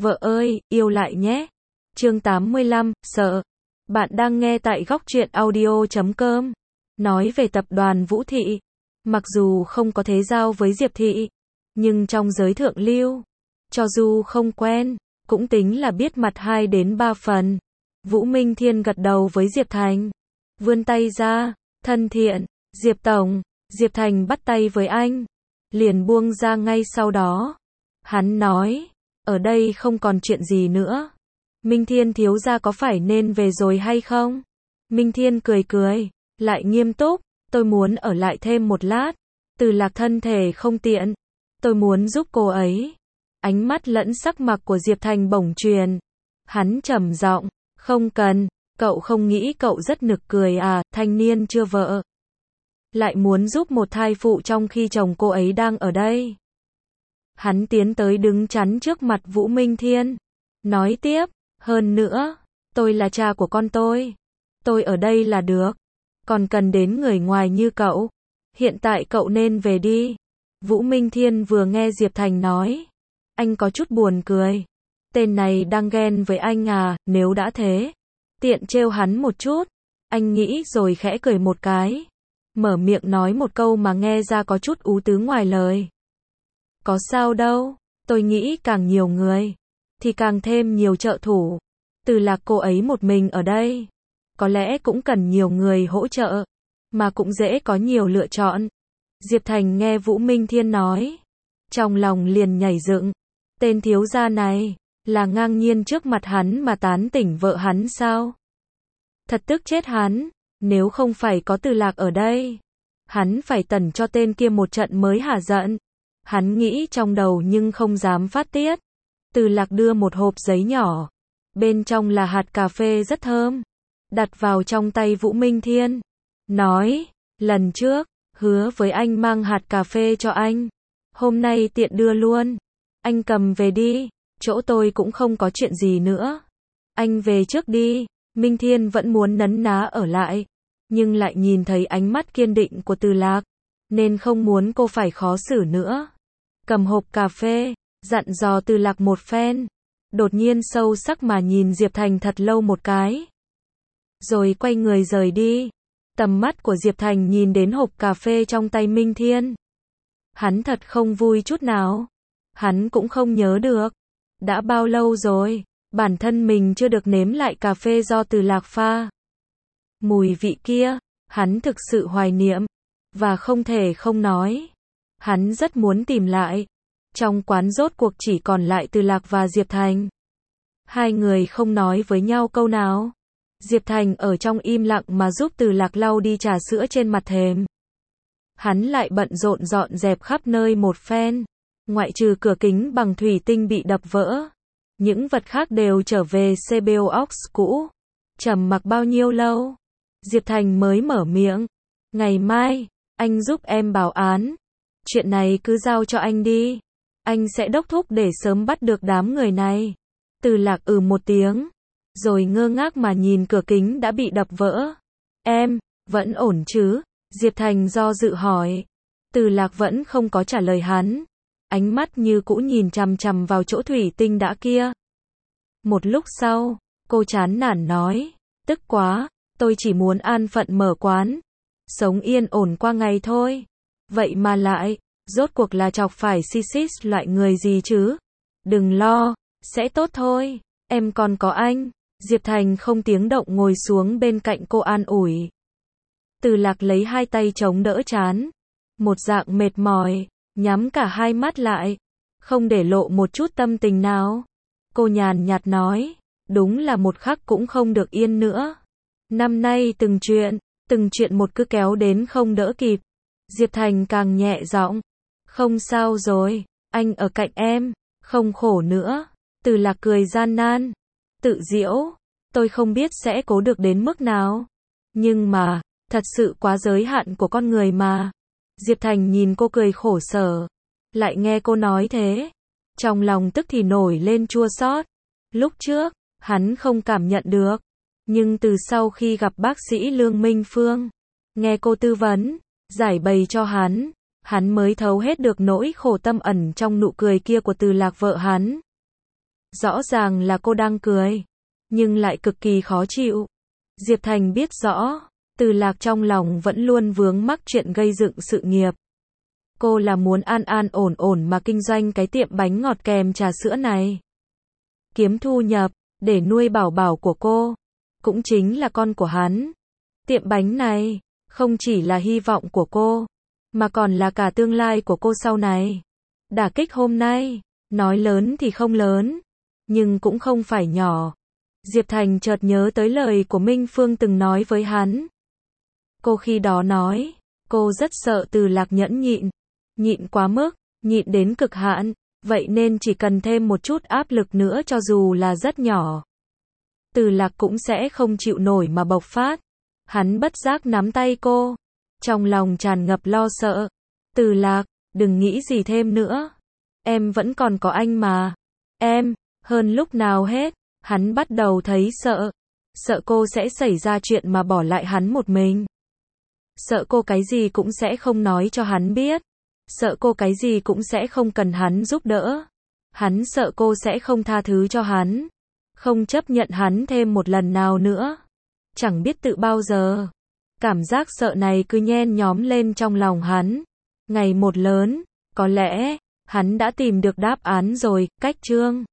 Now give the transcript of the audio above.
Vợ ơi, yêu lại nhé. Chương 85, sợ. Bạn đang nghe tại góc truyện audio.com. Nói về tập đoàn Vũ Thị. Mặc dù không có thế giao với Diệp Thị, nhưng trong giới thượng lưu, cho dù không quen, cũng tính là biết mặt 2 đến 3 phần. Vũ Minh Thiên gật đầu với Diệp Thành. Vươn tay ra, thân thiện, Diệp Tổng. Diệp Thành bắt tay với anh, liền buông ra ngay sau đó. Hắn nói, ở đây không còn chuyện gì nữa. Minh Thiên thiếu gia có phải nên về rồi hay không? Minh Thiên cười cười, lại nghiêm túc, tôi muốn ở lại thêm một lát. Từ Lạc thân thể không tiện, tôi muốn giúp cô ấy. Ánh mắt lẫn sắc mặt của Diệp Thành bỗng truyền. Hắn trầm giọng, không cần, cậu không nghĩ cậu rất nực cười à, thanh niên chưa vợ. Lại muốn giúp một thai phụ trong khi chồng cô ấy đang ở đây. Hắn tiến tới đứng chắn trước mặt Vũ Minh Thiên. Nói tiếp, hơn nữa, tôi là cha của con tôi ở đây là được. Còn cần đến người ngoài như cậu. Hiện tại cậu nên về đi. Vũ Minh Thiên vừa nghe Diệp Thành nói. Anh có chút buồn cười. Tên này đang ghen với anh à, nếu đã thế. Tiện trêu hắn một chút. Anh nghĩ rồi khẽ cười một cái. Mở miệng nói một câu mà nghe ra có chút ú tứ ngoài lời. Có sao đâu, tôi nghĩ càng nhiều người, thì càng thêm nhiều trợ thủ. Từ Lạc cô ấy một mình ở đây, có lẽ cũng cần nhiều người hỗ trợ, mà cũng dễ có nhiều lựa chọn. Diệp Thành nghe Vũ Minh Thiên nói, trong lòng liền nhảy dựng. Tên thiếu gia này, là ngang nhiên trước mặt hắn mà tán tỉnh vợ hắn sao? Thật tức chết hắn, nếu không phải có Từ Lạc ở đây, hắn phải tẩn cho tên kia một trận mới hả giận. Hắn nghĩ trong đầu nhưng không dám phát tiết. Từ Lạc đưa một hộp giấy nhỏ, bên trong là hạt cà phê rất thơm, đặt vào trong tay Vũ Minh Thiên. Nói, lần trước, hứa với anh mang hạt cà phê cho anh. Hôm nay tiện đưa luôn. Anh cầm về đi, chỗ tôi cũng không có chuyện gì nữa. Anh về trước đi. Minh Thiên vẫn muốn nấn ná ở lại, nhưng lại nhìn thấy ánh mắt kiên định của Từ Lạc, nên không muốn cô phải khó xử nữa. Cầm hộp cà phê, dặn dò Từ Lạc một phen, đột nhiên sâu sắc mà nhìn Diệp Thành thật lâu một cái, rồi quay người rời đi. Tầm mắt của Diệp Thành nhìn đến hộp cà phê trong tay Minh Thiên. Hắn thật không vui chút nào. Hắn cũng không nhớ được. Đã bao lâu rồi, bản thân mình chưa được nếm lại cà phê do Từ Lạc pha. Mùi vị kia, hắn thực sự hoài niệm, và không thể không nói. Hắn rất muốn tìm lại. Trong quán rốt cuộc chỉ còn lại Từ Lạc và Diệp Thành. Hai người không nói với nhau câu nào. Diệp Thành ở trong im lặng mà giúp Từ Lạc lau đi trà sữa trên mặt thềm. Hắn lại bận rộn dọn dẹp khắp nơi một phen. Ngoại trừ cửa kính bằng thủy tinh bị đập vỡ, những vật khác đều trở về CBOX cũ. Trầm mặc bao nhiêu lâu, Diệp Thành mới mở miệng. Ngày mai, anh giúp em báo án. Chuyện này cứ giao cho anh đi. Anh sẽ đốc thúc để sớm bắt được đám người này. Từ Lạc một tiếng, rồi ngơ ngác mà nhìn cửa kính đã bị đập vỡ. Em, vẫn ổn chứ? Diệp Thành do dự hỏi. Từ Lạc vẫn không có trả lời hắn. Ánh mắt như cũ nhìn chằm chằm vào chỗ thủy tinh đã kia. Một lúc sau, cô chán nản nói. Tức quá, tôi chỉ muốn an phận mở quán. Sống yên ổn qua ngày thôi. Vậy mà lại, rốt cuộc là chọc phải Sisis loại người gì chứ? Đừng lo, sẽ tốt thôi. Em còn có anh. Diệp Thành không tiếng động ngồi xuống bên cạnh cô an ủi. Từ Lạc lấy hai tay chống đỡ trán. Một dạng mệt mỏi, nhắm cả hai mắt lại, không để lộ một chút tâm tình nào. Cô nhàn nhạt nói, đúng là một khắc cũng không được yên nữa. Năm nay từng chuyện một cứ kéo đến không đỡ kịp. Diệp Thành càng nhẹ giọng, không sao rồi, anh ở cạnh em, không khổ nữa. Từ Lạc cười gian nan, tự giễu, tôi không biết sẽ cố được đến mức nào. Nhưng mà, thật sự quá giới hạn của con người mà. Diệp Thành nhìn cô cười khổ sở, lại nghe cô nói thế. Trong lòng tức thì nổi lên chua xót. Lúc trước, hắn không cảm nhận được. Nhưng từ sau khi gặp bác sĩ Lương Minh Phương, nghe cô tư vấn, giải bày cho hắn mới thấu hết được nỗi khổ tâm ẩn trong nụ cười kia của Từ Lạc vợ hắn. Rõ ràng là cô đang cười, nhưng lại cực kỳ khó chịu. Diệp Thành biết rõ, Từ Lạc trong lòng vẫn luôn vướng mắc chuyện gây dựng sự nghiệp. Cô là muốn an an ổn ổn mà kinh doanh cái tiệm bánh ngọt kèm trà sữa này. Kiếm thu nhập, để nuôi bảo bảo của cô, cũng chính là con của hắn. Tiệm bánh này, không chỉ là hy vọng của cô, mà còn là cả tương lai của cô sau này. Đả kích hôm nay, nói lớn thì không lớn, nhưng cũng không phải nhỏ. Diệp Thành chợt nhớ tới lời của Minh Phương từng nói với hắn. Cô khi đó nói, cô rất sợ Từ Lạc nhẫn nhịn, nhịn quá mức, nhịn đến cực hạn, vậy nên chỉ cần thêm một chút áp lực nữa cho dù là rất nhỏ, Từ Lạc cũng sẽ không chịu nổi mà bộc phát. Hắn bất giác nắm tay cô, trong lòng tràn ngập lo sợ. Từ Lạc, đừng nghĩ gì thêm nữa. Em vẫn còn có anh mà. Em, hơn lúc nào hết, hắn bắt đầu thấy sợ. Sợ cô sẽ xảy ra chuyện mà bỏ lại hắn một mình. Sợ cô cái gì cũng sẽ không nói cho hắn biết. Sợ cô cái gì cũng sẽ không cần hắn giúp đỡ. Hắn sợ cô sẽ không tha thứ cho hắn, không chấp nhận hắn thêm một lần nào nữa. Chẳng biết tự bao giờ, cảm giác sợ này cứ nhen nhóm lên trong lòng hắn. Ngày một lớn, có lẽ, hắn đã tìm được đáp án rồi, cách chương